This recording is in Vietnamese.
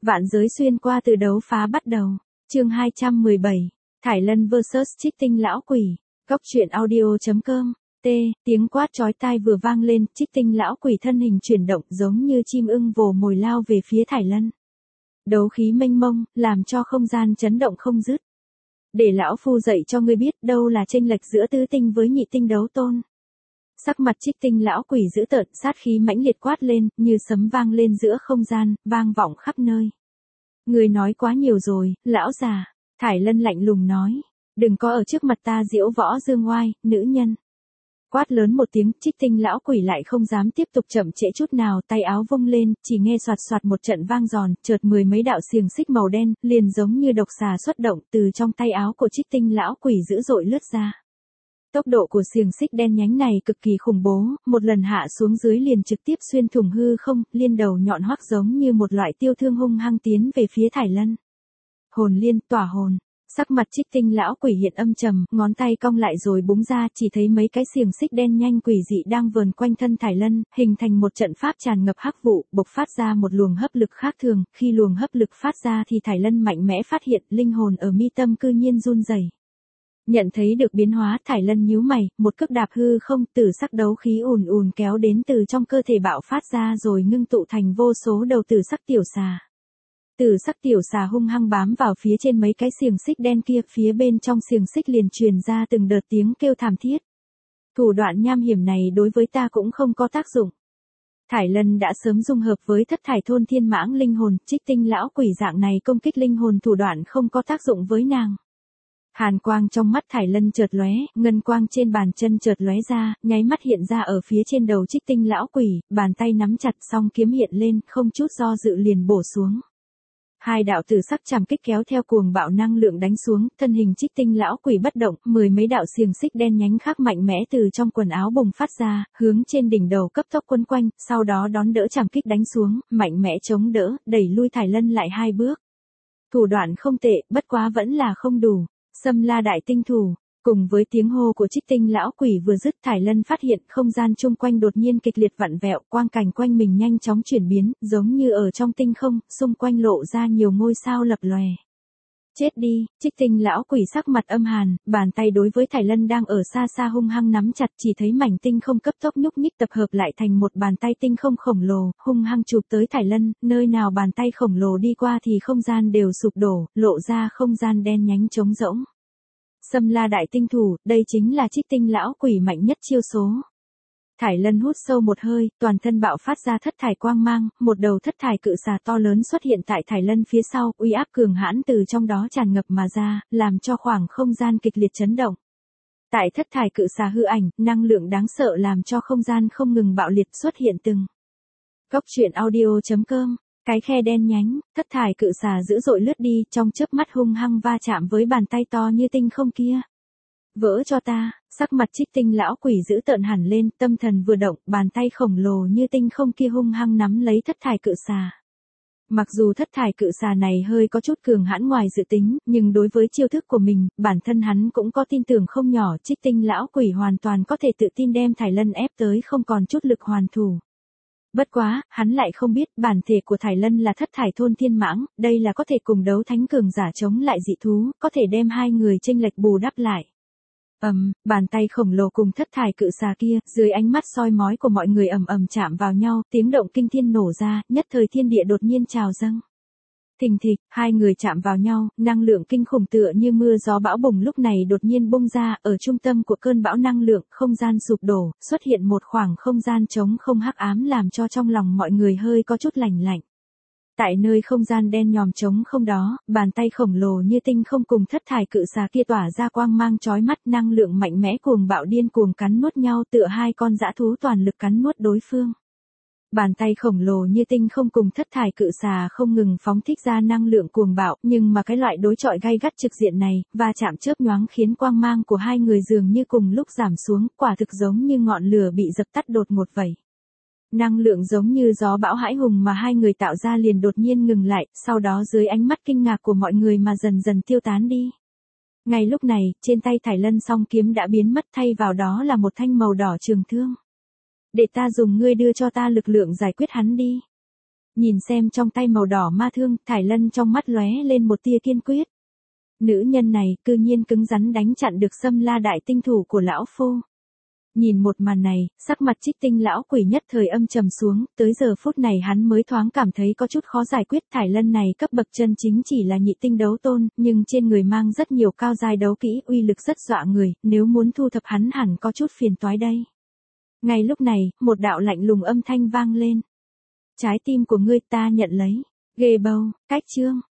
Vạn giới xuyên qua từ đấu phá bắt đầu. Chương 217. Thải Lân vs Trích Tinh lão quỷ. Góc truyện audio.com. Tiếng quát chói tai vừa vang lên, Trích Tinh lão quỷ thân hình chuyển động giống như chim ưng vồ mồi lao về phía Thải Lân. Đấu khí mênh mông, làm cho không gian chấn động không dứt. Để lão phu dạy cho ngươi biết đâu là chênh lệch giữa tứ tinh với nhị tinh đấu tôn. Sắc mặt Trích Tinh lão quỷ dữ tợn, sát khí mãnh liệt quát lên, như sấm vang lên giữa không gian, vang vọng khắp nơi. Ngươi nói quá nhiều rồi, lão già. Thải Lân lạnh lùng nói. Đừng có ở trước mặt ta diễu võ dương oai, nữ nhân. Quát lớn một tiếng, Trích Tinh lão quỷ lại không dám tiếp tục chậm trễ chút nào, tay áo vung lên, chỉ nghe soạt soạt một trận vang giòn, chợt mười mấy đạo xiềng xích màu đen, liền giống như độc xà xuất động, từ trong tay áo của Trích Tinh lão quỷ dữ dội lướt ra. Tốc độ của xiềng xích đen nhánh này cực kỳ khủng bố, một lần hạ xuống dưới liền trực tiếp xuyên thủng hư không, liên đầu nhọn hoắc giống như một loại tiêu thương hung hăng tiến về phía Thải Lân. Hồn liên, tỏa hồn. Sắc mặt Trích Tinh lão quỷ hiện âm trầm, ngón tay cong lại rồi búng ra, chỉ thấy mấy cái xiềng xích đen nhanh quỷ dị đang vờn quanh thân Thải Lân, hình thành một trận pháp tràn ngập hắc vụ, bộc phát ra một luồng hấp lực khác thường, khi luồng hấp lực phát ra thì Thải Lân mạnh mẽ phát hiện linh hồn ở mi tâm cư nhiên run rẩy. Nhận thấy được biến hóa, Thải Lân nhíu mày, một cước đạp hư không, tử sắc đấu khí ùn ùn kéo đến từ trong cơ thể bạo phát ra rồi ngưng tụ thành vô số đầu tử sắc tiểu xà. Tử sắc tiểu xà hung hăng bám vào phía trên mấy cái xiềng xích đen kia, phía bên trong xiềng xích liền truyền ra từng đợt tiếng kêu thảm thiết. Thủ đoạn nham hiểm này đối với ta cũng không có tác dụng. Thải Lân đã sớm dung hợp với thất thải thôn thiên mãng linh hồn, Trích Tinh lão quỷ dạng này công kích linh hồn thủ đoạn không có tác dụng với nàng. Hàn quang trong mắt Thải Lân chợt lóe, ngân quang trên bàn chân chợt lóe ra, nháy mắt hiện ra ở phía trên đầu Trích Tinh lão quỷ, bàn tay nắm chặt song kiếm hiện lên, không chút do dự liền bổ xuống. Hai đạo tử sắc chảm kích kéo theo cuồng bạo năng lượng đánh xuống, thân hình Trích Tinh lão quỷ bất động, mười mấy đạo xiềng xích đen nhánh khác mạnh mẽ từ trong quần áo bùng phát ra, hướng trên đỉnh đầu cấp tốc quấn quanh, sau đó đón đỡ chảm kích đánh xuống, mạnh mẽ chống đỡ, đẩy lui Thải Lân lại hai bước. Thủ đoạn không tệ, bất quá vẫn là không đủ. Xâm La đại tinh thủ. Cùng với tiếng hô của Trích Tinh lão quỷ vừa dứt, Thải Lân phát hiện không gian chung quanh đột nhiên kịch liệt vặn vẹo, quang cảnh quanh mình nhanh chóng chuyển biến, giống như ở trong tinh không, xung quanh lộ ra nhiều ngôi sao lập lòe. Chết đi. Trích Tinh lão quỷ sắc mặt âm hàn, bàn tay đối với Thải Lân đang ở xa xa hung hăng nắm chặt, chỉ thấy mảnh tinh không cấp tốc nhúc nhích tập hợp lại thành một bàn tay tinh không khổng lồ, hung hăng chụp tới Thải Lân, nơi nào bàn tay khổng lồ đi qua thì không gian đều sụp đổ, lộ ra không gian đen nhánh trống rỗng. Xâm La đại tinh thủ, đây chính là Trích Tinh lão quỷ mạnh nhất chiêu số. Thải Lân hút sâu một hơi, toàn thân bạo phát ra thất thải quang mang, một đầu thất thải cự xà to lớn xuất hiện tại Thải Lân phía sau, uy áp cường hãn từ trong đó tràn ngập mà ra, làm cho khoảng không gian kịch liệt chấn động. Tại thất thải cự xà hư ảnh, năng lượng đáng sợ làm cho không gian không ngừng bạo liệt xuất hiện từng. Góc truyện audio.com. Cái khe đen nhánh, thất thải cự xà dữ dội lướt đi, trong chớp mắt hung hăng va chạm với bàn tay to như tinh không kia. Vỡ cho ta. Sắc mặt Trích Tinh lão quỷ dữ tợn hẳn lên, tâm thần vừa động, bàn tay khổng lồ như tinh không kia hung hăng nắm lấy thất thải cự xà. Mặc dù thất thải cự xà này hơi có chút cường hãn ngoài dự tính, nhưng đối với chiêu thức của mình, bản thân hắn cũng có tin tưởng không nhỏ, Trích Tinh lão quỷ hoàn toàn có thể tự tin đem Thải Lân ép tới không còn chút lực hoàn thủ. Bất quá, hắn lại không biết, bản thể của Thải Lân là thất thải thôn thiên mãng, đây là có thể cùng đấu thánh cường giả chống lại dị thú, có thể đem hai người chênh lệch bù đắp lại. Bàn tay khổng lồ cùng thất thải cự xà kia, dưới ánh mắt soi mói của mọi người ầm ầm chạm vào nhau, tiếng động kinh thiên nổ ra, nhất thời thiên địa đột nhiên trào dâng. Thình thịch, hai người chạm vào nhau, năng lượng kinh khủng tựa như mưa gió bão bùng lúc này đột nhiên bung ra, ở trung tâm của cơn bão năng lượng, không gian sụp đổ, xuất hiện một khoảng không gian trống không hắc ám làm cho trong lòng mọi người hơi có chút lạnh lạnh. Tại nơi không gian đen nhòm trống không đó, bàn tay khổng lồ như tinh không cùng thất thải cự xà kia tỏa ra quang mang chói mắt, năng lượng mạnh mẽ cuồng bạo điên cuồng cắn nuốt nhau tựa hai con dã thú toàn lực cắn nuốt đối phương. Bàn tay khổng lồ như tinh không cùng thất thải cự xà không ngừng phóng thích ra năng lượng cuồng bạo, nhưng mà cái loại đối chọi gay gắt trực diện này, va chạm chớp nhoáng khiến quang mang của hai người dường như cùng lúc giảm xuống, quả thực giống như ngọn lửa bị dập tắt đột ngột vậy. Năng lượng giống như gió bão hãi hùng mà hai người tạo ra liền đột nhiên ngừng lại, sau đó dưới ánh mắt kinh ngạc của mọi người mà dần dần tiêu tán đi. Ngay lúc này, trên tay Thải Lân song kiếm đã biến mất, thay vào đó là một thanh màu đỏ trường thương. Để ta dùng ngươi đưa cho ta lực lượng giải quyết hắn đi. Nhìn xem trong tay màu đỏ ma thương, Thải Lân trong mắt lóe lên một tia kiên quyết. Nữ nhân này, cư nhiên cứng rắn đánh chặn được Xâm La đại tinh thủ của lão phu. Nhìn một màn này, sắc mặt Trích Tinh lão quỷ nhất thời âm trầm xuống, tới giờ phút này hắn mới thoáng cảm thấy có chút khó giải quyết. Thải Lân này cấp bậc chân chính chỉ là nhị tinh đấu tôn, nhưng trên người mang rất nhiều cao giai đấu kỹ, uy lực rất dọa người, nếu muốn thu thập hắn hẳn có chút phiền toái đây. Ngay lúc này, một đạo lạnh lùng âm thanh vang lên. Trái tim của ngươi ta nhận lấy. Ghê bầu, cách chương.